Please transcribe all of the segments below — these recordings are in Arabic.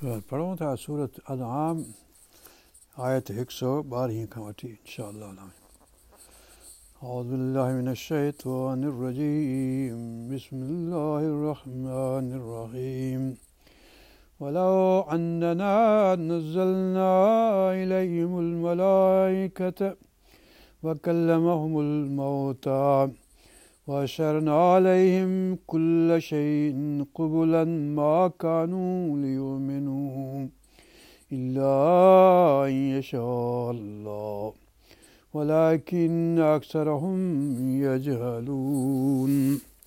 पढ़ूं था सूरत अनआम आयत 112 खां वठी इंशाअल्लाह। أعوذ بالله من الشيطان الرجيم بسم الله الرحمن الرحيم ولو أننا نزلنا إليهم الملائكة وكلمهم الموتى وأشرنا عليهم كل شيء قبلا ما كانوا ليؤمنوا إلا أن يشاء الله ولكن أكثرهم يجهلون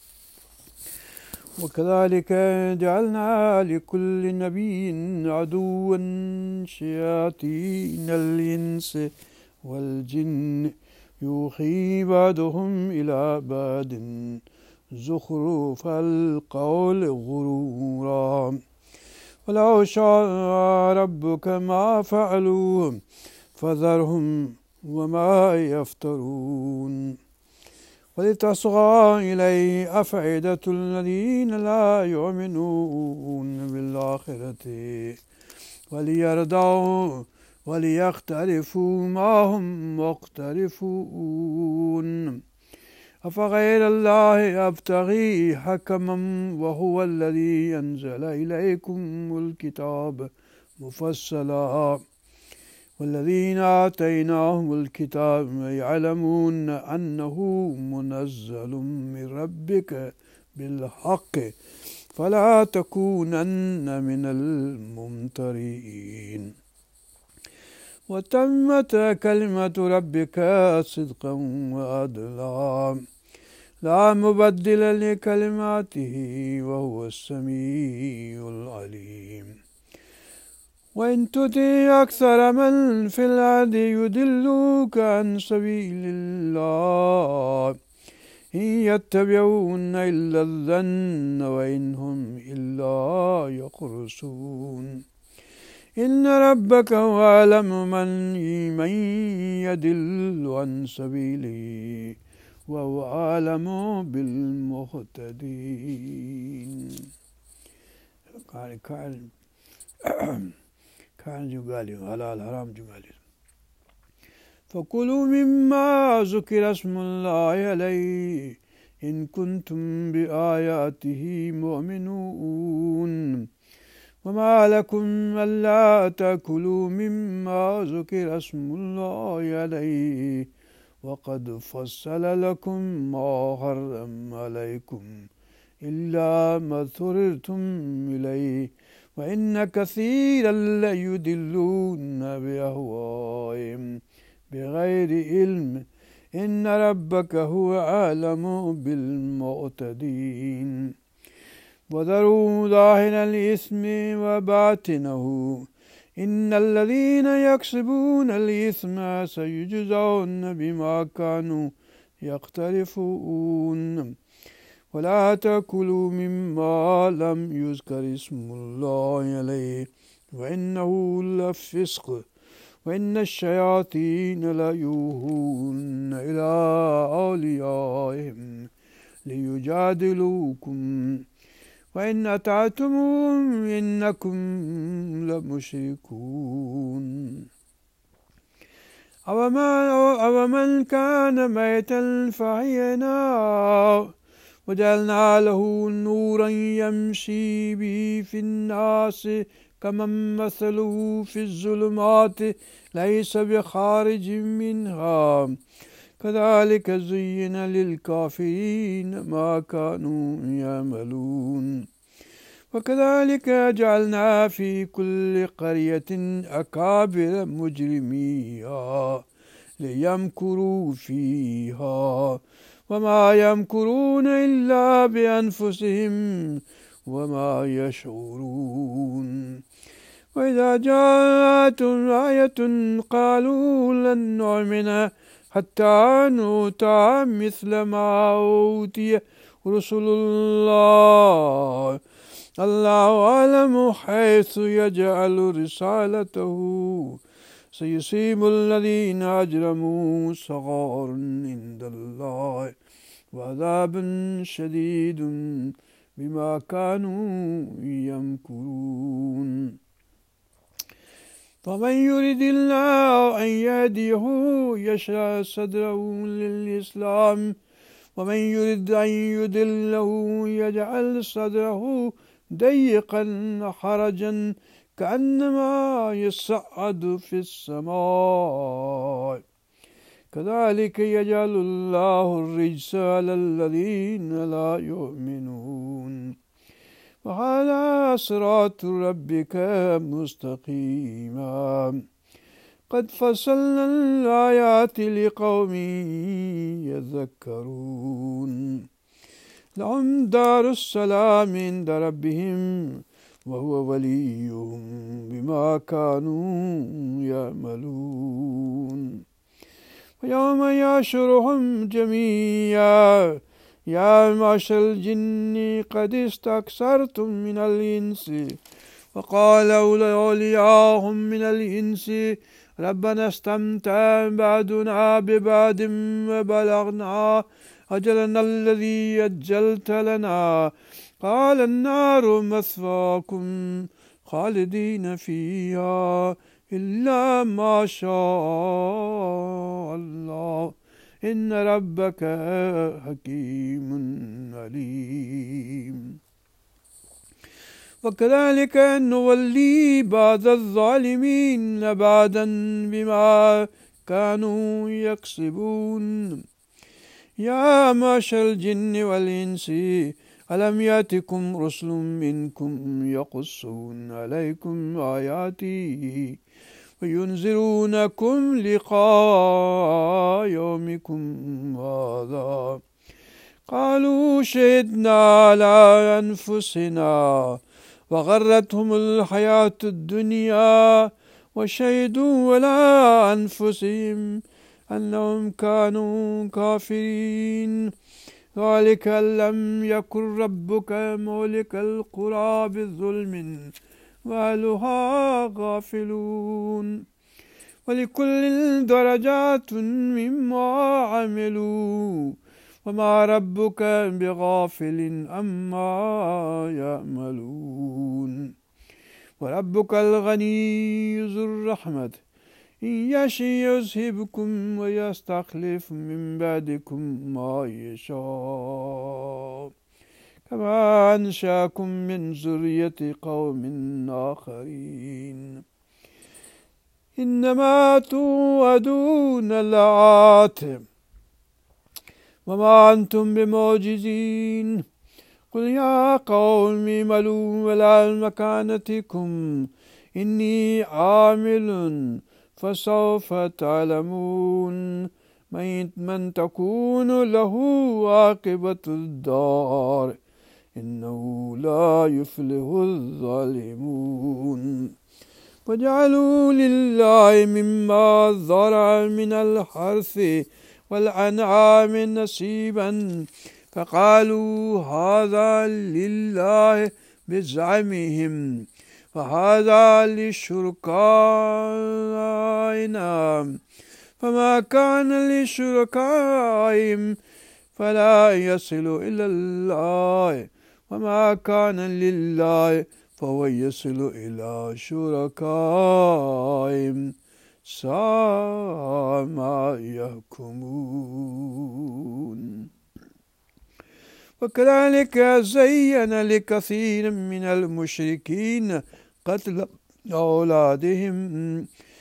وكذلك جعلنا لكل نبي عدوا شياطين الإنس والجن يوحي بعضهم إلى بعض زخرف القول غرورا ولو شاء ربك ما فعلوه فذرهم وما يفترون ولتصغى إليه أفئدة الذين لا يؤمنون بالآخرة وليرضوا وليختلفوا ما هم مختلفون أفغير الله أبتغي حكما وهو الذي أنزل إليكم الكتاب مفصلا والذين آتيناهم الكتاب يعلمون أنه منزل من ربك بالحق فلا تكونن من الممترين وتمت كلمة ربك صدقا وعدلا لا مبدل لكلماته وهو السميع العليم وإن تطع أكثر من في الأرض يضلوك عن سبيل الله إن يتبعون إلا الظن وإن هم إلا يخرصون إن ربك هو أعلم من يضل عن سبيله وهو أعلم بالمهتدين. खाइण जूं ॻाल्हियूं हलाल हराम जूं ॻाल्हियूं فكلوا مما ذكر اسم الله عليه إن كنتم بآياته مؤمنون وما لكم ألا تأكلوا مما ذكر اسم الله عليه وقد فصل لكم ما حرم عليكم إلا ما اضطررتم إليه وإن كثيرا ليضلون بأهوائهم بغير علم إن ربك هو أعلم بالمعتدين وذروا ظاهر الإثم وباطنه إن الذين يكسبون الإثم سيجزون بما كانوا يقترفون ولا تأكلوا مما لم يذكر اسم الله عليه وإنه لفسق وإن الشياطين ليوحون إلى أوليائهم ليجادلوكم وإن أطعتموهم إنكم لمشركون أومن كان ميتا فأحييناه وجعلنا له نورا يمشي به في الناس كمن مثله في الظلمات ليس بخارج منها كذلك زين للكافرين ما كانوا يعملون وكذلك جعلنا في كل قرية أكابر مجرميها ليمكروا فيها وما يمكرون إلا بأنفسهم وما يشعرون وإذا جاءتهم آية قالوا لن نؤمن حتى نؤتى مثل ما أوتي رسل الله الله أعلم حيث يجعل رسالته سيصيب الذين أجرموا صغار عند الله وعذاب شديد بما كانوا يمكرون فمن يرد الله أن يهديه يشرح صدره للإسلام ومن يرد أن يضله يجعل صدره ضيقا حرجا كأنما يصعد في السماء كذلك يجعل الله الرجس على الذين لا يؤمنون وهذا صراط ربك مستقيما قد فصلنا الآيات لقوم يذكرون لهم دار السلام عند ربهم وهو وليهم بما كانوا يعملون ويوم يحشرهم جميعا يا معشر الجن قد استكثرتم من الإنس وقال أولياؤهم من الإنس ربنا استمتع بعضنا ببعض وبلغنا أجلنا الذي أجلت لنا قال النار مثواكم خالدين فيها إلا ما شاء الله إن ربك حكيم عليم وكذلك نولي بعض الظالمين بعضا بما كانوا يكسبون يا معشر الجن والإنس ألم يأتكم رسل منكم يقصون عليكم آياتي وينذرونكم لقاء يومكم هذا قالوا شهدنا على أنفسنا وغرتهم الحياة الدنيا وشهدوا على أنفسهم أنهم كانوا كافرين ذلك لم يكن ربك مهلك القرى بظلم وأهلها غافلون ولكل درجات مما عملوا وما ربك بغافل عما يعملون وربك الغني ذو الرحمة إن يشاء يذهبكم ويستخلف من بعدكم ما يشاء كما أنشأكم من ذرية قوم آخرين إنما توعدون لآت وما أنتم بمعجزين قل يا قوم اعملوا على مكانتكم إني عامل فسوف تعلمون من تكون له عاقبة الدار إنه لا يفلح الظالمون وجعلوا لله مما ذرع من الحرث والأنعام نصيبا فقالوا هذا لله بزعمهم وهذا لشركائنا فما كان لشركائهم فلا يصل إلى الله وما كان لله فهو يصل إلى شركائهم ساء ما يحكمون وكذلك زين لكثير من المشركين قتل أولادهم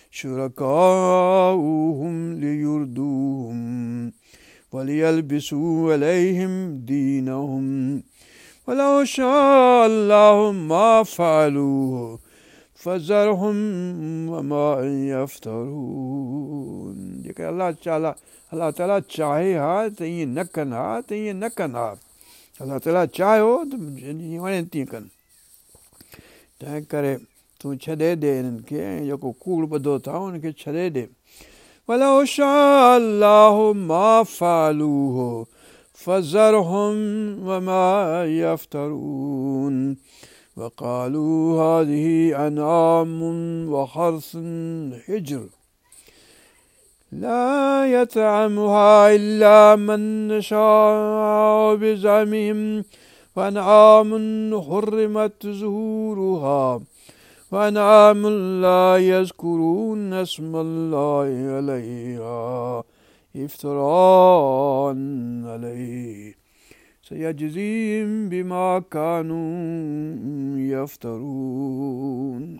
شركاؤهم ليردوهم وليلبسوا عليهم دينهم ولو شاء الله ما فعلوه فذرهم وما يفترون जेकर अल्लाह ताला चाहे हा त ईअं न कनि हा त ईअं न कनि हा अल्लाह ताला चाहियो त जीअं वणे तीअं कनि तंहिं करे तूं छॾे ॾे हिननि खे ऐं जेको कूड़ ॿधो अथव हुनखे छॾे ॾे वलो शाअ अल्लाहु मा फ़अलूहु فذرهم وما يفترون وقالوا هذه أنعام وحرث حجر لا يطعمها إلا من نشاء بزعمهم وأنعام حرمت ظهورها وأنعام لا يذكرون اسم الله عليها افتراء عليه سيجزيهم بما كانوا يفترون.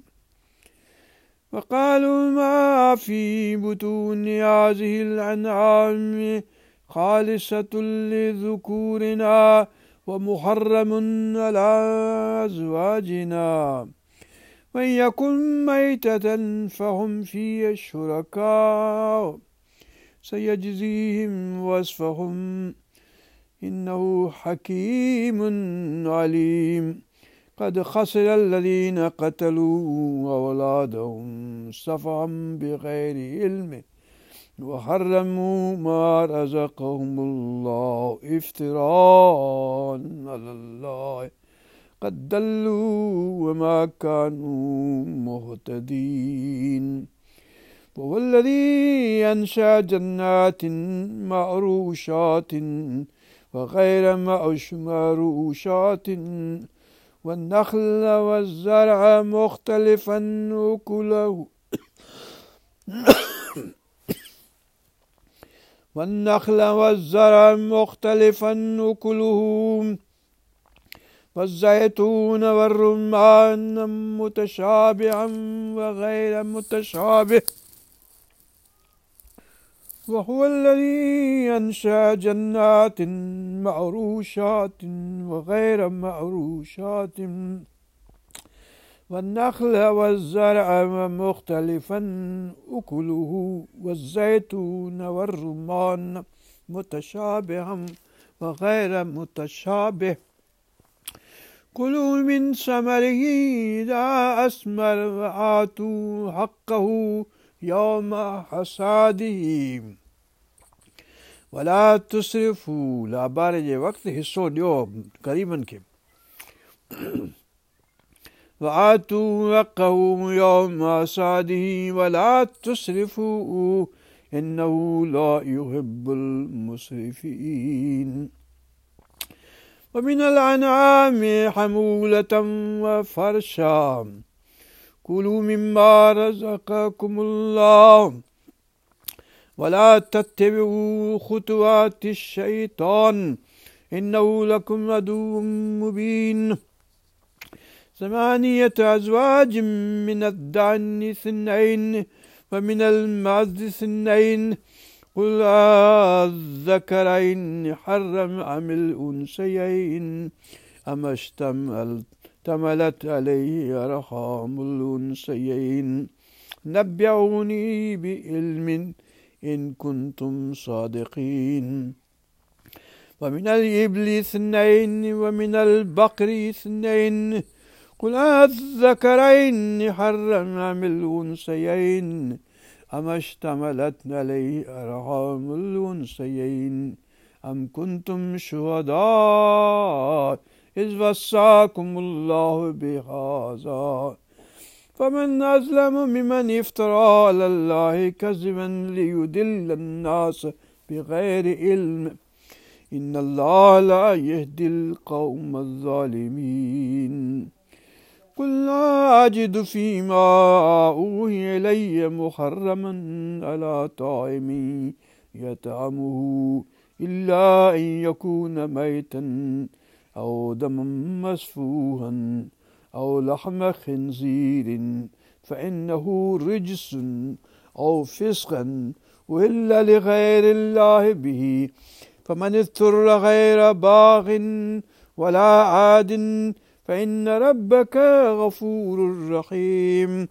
وقالوا ما في بطون هذه الأنعام خالصة لذكورنا ومحرم على أزواجنا وإن يكن ميتة فهم فيه شركاء سيجزيهم وصفهم إنه حكيم عليم. قد خسر الذين قتلوا أولادهم سفها بغير علم وحرموا ما رزقهم الله افتراء على الله قد ضلوا وما كانوا مهتدين. وهو الذي أنشأ جنات معروشات وغير معروشات والنخل والزرع مختلفا أكله والنخل والزرع مختلفا أكله والزيتون والرمان متشابها وغير متشابه. وهو الذي أنشأ جنات معروشات وغير معروشات والنخل والزرع مختلفا أكله والزيتون والرمان متشابها وغير متشابه. كلوا من ثمره إذا أثمر وآتوا حقه يوم حصاده ولا تسرفوا. लाबारे जे वक़्तु हिसो ॾियो ग़रीबनि खे। وآتوا حقه يوم حصاده ولا تسرفوا إنه لا يحب المسرفين. ومن الأنعام حمولة وفرشا كلوا مما رزقكم الله ولا تتبعوا خطوات الشيطان إنه لكم عدو مبين. 8 أزواج من الضأن 2 ومن المعز 2 قل الذكرين حرم أم الأنثيين أم اشتملت عليه أرحام الأنثيين نبئوني بعلم إن كنتم صادقين. ومن الإبل 2 ومن البقر 2 قل الذكرين حرم أم الأنثيين أم اشتملت عليه أرحام الأنثيين أم كنتم شهداء إذ وصاكم الله بهذا. فمن أظلم ممن افترى على الله كذبا ليضل الناس بغير علم إن الله لا يهدي القوم الظالمين. قل لا أجد فيما أوحي إلي محرما على طاعم يطعمه إلا أن يكون ميتا أو دما مسفوحا أو لحم خنزير فإنه رجس أو فسقا وإلا لغير الله به. فمن اضطر غير باغ ولا عاد فإن ربك غفور رحيم.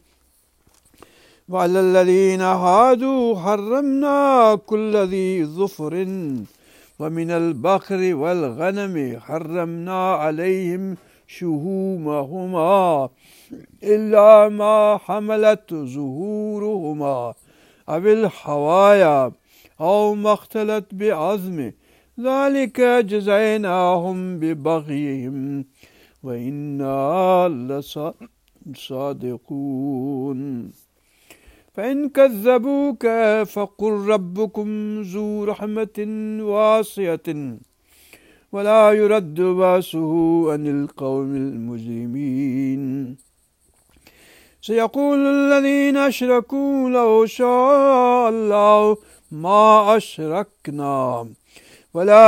وعلى الذين هادوا حرمنا كل ذي ظفر ومن البقر والغنم حرمنا عليهم شهومهما إلا ما حملت ظهورهما أو الحوايا أو ما اختلت بعظم ذلك جزيناهم ببغيهم وإنا لصادقون. فإن كذبوك فقل ربكم ذو رحمة واسعة ولا يرد بأسه عن القوم المجرمين. سيقول الذين أشركوا لو شاء الله ما أشركنا ولا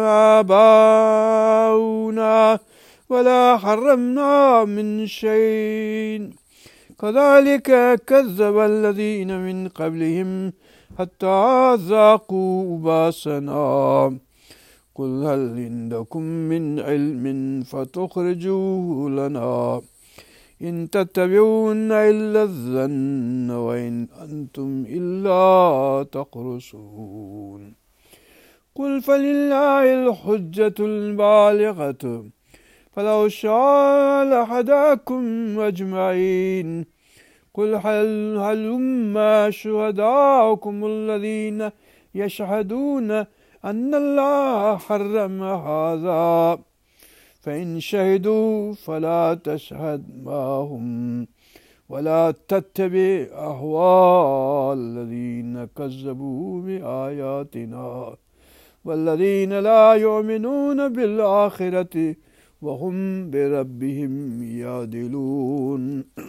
آباؤنا ولا حرمنا من شيء كذلك كذب الذين من قبلهم حتى ذاقوا باسنا قل هل عندكم من علم فتخرجوه لنا إن تتبعون إلا الظن وإن أنتم إلا تخرصون قل فلله الحجة البالغة فلو شاء لهداكم أجمعين قل هلم شهداءكم الذين يشهدون أن الله حرم هذا فإن شهدوا فلا تشهد معهم ولا تتبع أهواء الذين كذبوا بآياتنا والذين لا يؤمنون بالآخرة وهم بربهم يعدلون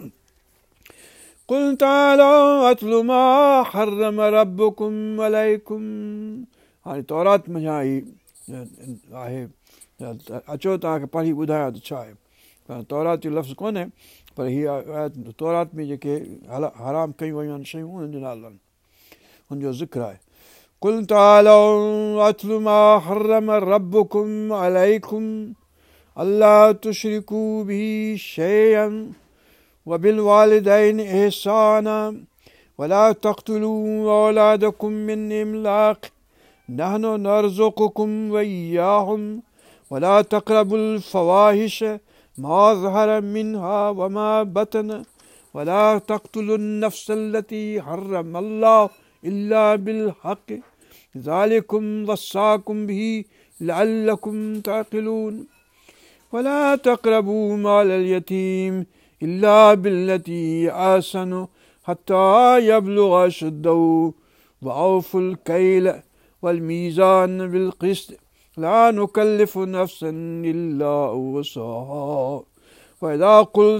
قل تعالوا أتل ما حرم ربكم عليكم हाणे तौरात में छा आहे अचो तव्हांखे पढ़ी ॿुधायां त छा आहे तौरात जो लफ़्ज़ कोन्हे पर हीअ तौरात में जेके हराम कयूं वयूं आहिनि शयूं उन्हनि जो नालो आहिनि हुनजो ज़िक्र आहे कुल तालो अत्लु मा हर्रम रब्बुकुम अलैकुम अल्ला तुशरिकू बिही शैअन वबिल वालिदैन इहसाना वला तक़्तुलू औलादकुम मिन इमलाक़ नहनु नरज़ुकुकुम वइय्याहुम वला तक़रबुल फ़वाहिश मा ज़हर मिन्हा वमा बतन वला तक़्तुलुन नफ़्सल्लती हर्रमल्लाहु इल्ला बिल हक़ ज़ालिकुम वस्साकुम बिही लअल्लकुम ताक़िलून वला तक़रबू मालल यतीम इल्ला बिल्लती अहसनु हत्ता यबलुग अशुद्धहु वअवफुल कैल والميزان بالقسط لا نكلف نفسا إلا وسعها وإذا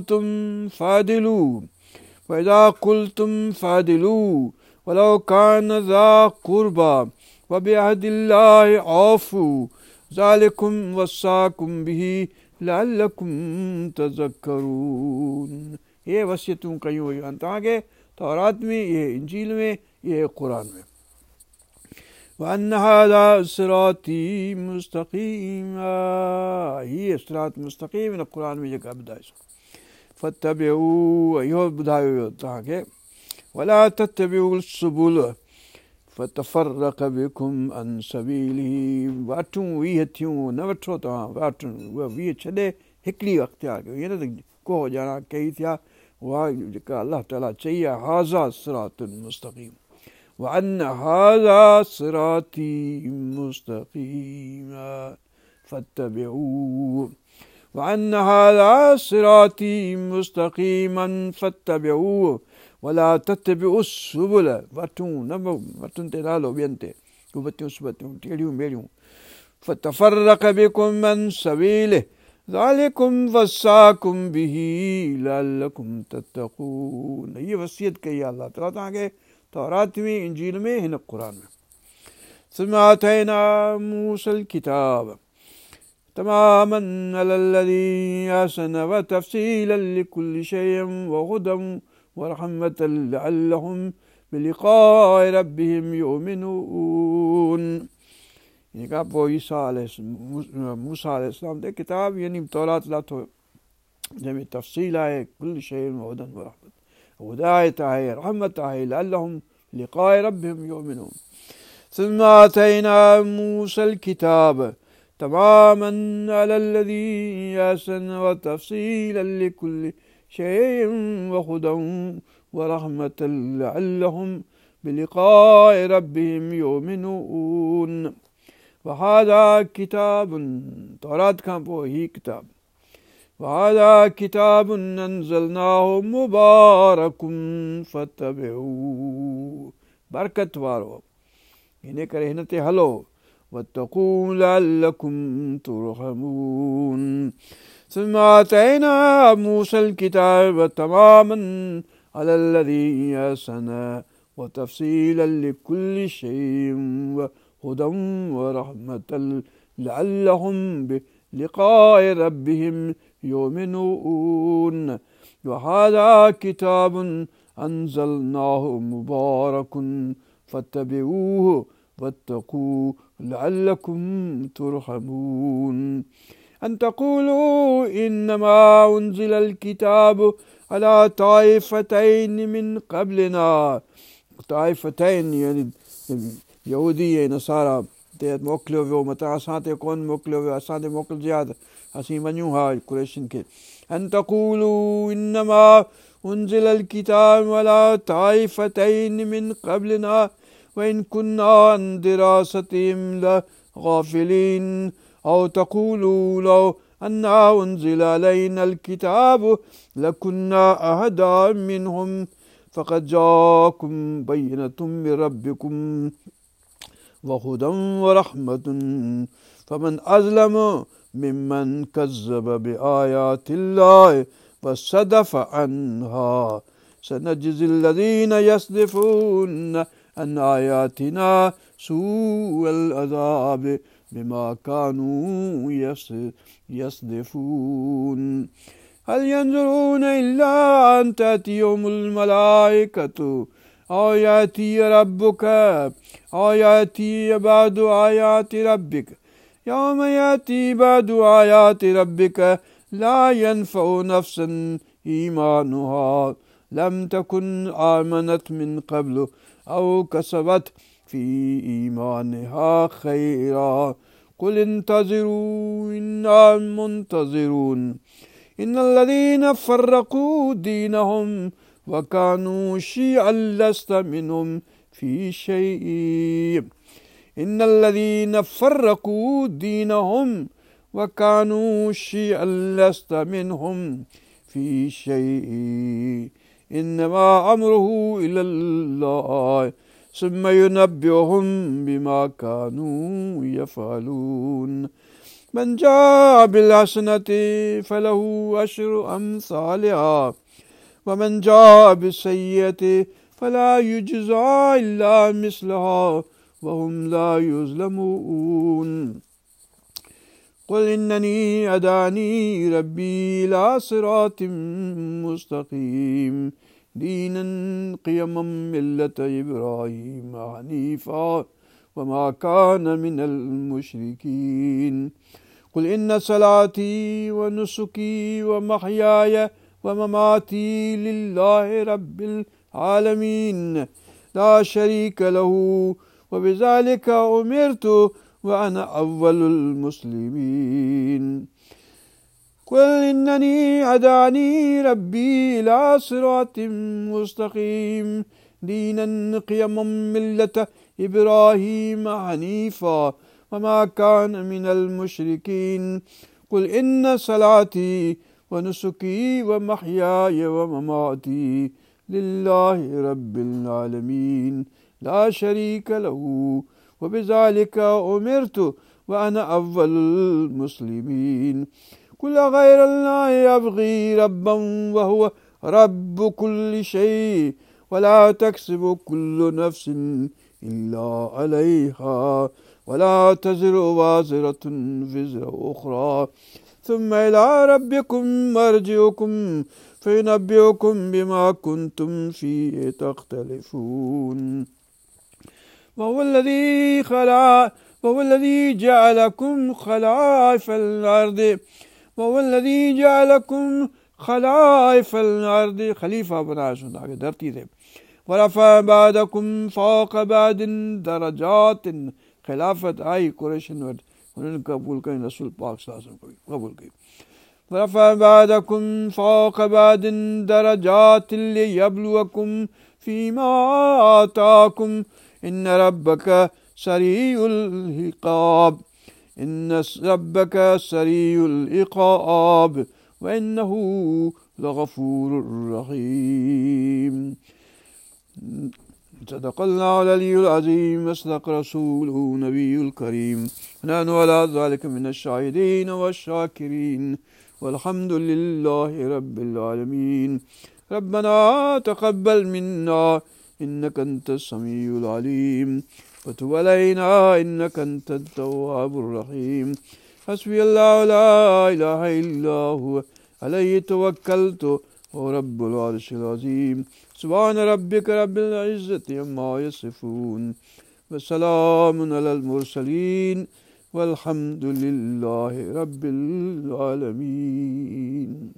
قلتم فاعدلوا ولو كان ذا قربى وبعهد الله أوفوا ذلكم وصاكم به لعلكم تذكرون ये वसियतूं कयूं वयूं आहिनि तव्हांखे तौरात में इहे इंजील में इहे क़ुरान में وأن هذا صراطي مستقيما هي صراط مستقيم इन क़ुरान में जेका ॿुधाइसि फतबिऊ इहो ॿुधायो वियो तव्हांखे वला ततबिऊ सुबुल फतफरक बिकुम अन सबीलिही वाटूं वीह थियूं न वठो तव्हां वाटूं उहा वीह छॾे हिकिड़ी अख़्तियार कयो ईअं न त को ॼणा कई थिया उहा जेका अलाह ताला चई आहे हाज़ा सिरातुल मुस्तक़ीम وأن هذا صراطي مستقيما فاتبعوه وأن هذا صراطي مستقيما فاتبعوه ولا تتبعوا السبل वटुनि ते नालो ॿियनि ते कुबतियूं सुबतियूं टेढ़ियूं मेढ़ियूं فتفرق بكم عن سبيله ذلكم वसाकुम बिही लअल्लकुम तत्तक़ून हीअ वसियत कई आहे अलाह ताला तव्हांखे तौरात में इंजील में हिन क़ुरान में ثم آتينا موسى الكتاب تماما على الذي أحسن وتفصيلا لكل شيء وهدى ورحمة لعلهم بلقاء ربهم يؤمنون इन खां पोइ मूसा अलैहिस्सलाम ते किताब यानी तौरात लाथो जंहिंमें तफ़सील आहे कुल शइ वहदन व रहमत हिदायत आहे रहमत आहे लअल्लहुम लिक़ाए रब्बिहिम युमिनून ثم آتينا موسى الكتاب تماما على الذي أحسن وتفصيلا لكل شيء وهدى ورحمة لعلهم بلقاء ربهم يؤمنون وهذا كتاب तौरात खां पोइ ही किताब وهذا كتاب أنزلناه مبارك فاتبعوه बरकत वारो इन करे हिन ते हलो वत्तक़ू लअल्लकुम तुरहमून ثم آتينا موسى الكتاب تماما على الذي أحسن وتفصيلا لكل شيء وهدى ورحمة لعلهم بلقاء ربهم يؤمنون وهذا كتاب أنزلناه مبارك فاتبعوه واتقوا لعلكم ترحمون أن تقولوا إنما أنزل الكتاب على طائفتين من قبلنا طائفتين يعني यहूदी ऐं नसारा ते मोकिलियो वियो मतां असां ते कोन मोकिलियो वियो असां ते मोकिलिजे हा त असीं वञूं हा कुरैशियुनि खे अन तक़ूलू इन्नमा उनज़िल الكتاب على طائفتين من قبلنا وإن كنا عن دراستهم لغافلين أو تقولوا لو أنا أنزل علينا الكتاب لكنا أهدى منهم فقد جاءكم بينة من ربكم وهدى ورحمة فمن أظلم ممن كذب بآيات الله وصدف عنها سنجزي الذين يصدفون عن آياتنا سوء العذاب بما كانوا يصدفون هل ينظرون إلا أن تأتيهم الملائكة أو يأتي ربك أو يأتي بعض آيات ربك يوم يأتي بعض آيات ربك لا ينفع نفسا إيمانها لم تكن آمنت من قبل أو كسبت في إيمانها خيرا قل انتظروا إنا منتظرون إن الذين فرقوا دينهم وكانوا شيعا لست منهم في شيء إن الذين فرقوا دينهم وكانوا شيعا لست منهم في شيء إنما أمره إلى الله ثم ينبئهم بما كانوا يفعلون من جاء بالحسنة فله أشر أمثالها ومن جاء بالسيئة فلا يجزى إلا مثلها وهم لا يظلمون قل إنني هداني ربي إلى صراط مستقيم دينا قيما ملة إبراهيم حنيفا وما كان من المشركين قل إن صلاتي ونسكي ومحياي ومماتي لله رب العالمين لا شريك له وبذلك أمرت وأنا أول المسلمين قل إنني هداني ربي إلى صراط مستقيم دينا قيما ملة إبراهيم حنيفا وما كان من المشركين قل إن صلاتي ونسكي ومحياي ومماتي لله رب العالمين لا شريك له وبذلك أمرت وأنا أول المسلمين قل غير الله أبغي ربا وهو رب كل شيء ولا تكسب كل نفس إلا عليها ولا تزر وازرة وزر أخرى ثم إلى ربكم مرجعكم فينبئكم بما كنتم فيه تختلفون وهو الذي جعلكم خلائف الأرض وهو الذي جعلكم خلائف الأرض خليفة بنا सुना के धरती से ورفع بعضكم فوق بعض درجات खिलाफत आई कुरैशन वटि उन्हनि क़बूल कई रसूल पाक सल्लल्लाहु अलैहि वसल्लम क़बूल कई ورفع بعضكم فوق بعض درجات ليبلوكم فيما آتاكم إن ربك سريع العقاب إن ربك سريع العقاب وإنه لغفور رحيم صدق الله العلي العظيم وصدق رسوله نبي الكريم ونحن على ذلك من الشاهدين والشاكرين والحمد لله رب العالمين. ربنا تقبل منا إنك أنت السميع العليم وتب علينا إنك أنت التواب الرحيم. حسبي الله لا إله إلا هو عليه توكلت وهو رب العرش العظيم. سبحان ربك رب العزة عما يصفون وسلام على المرسلين والحمد لله رب العالمين.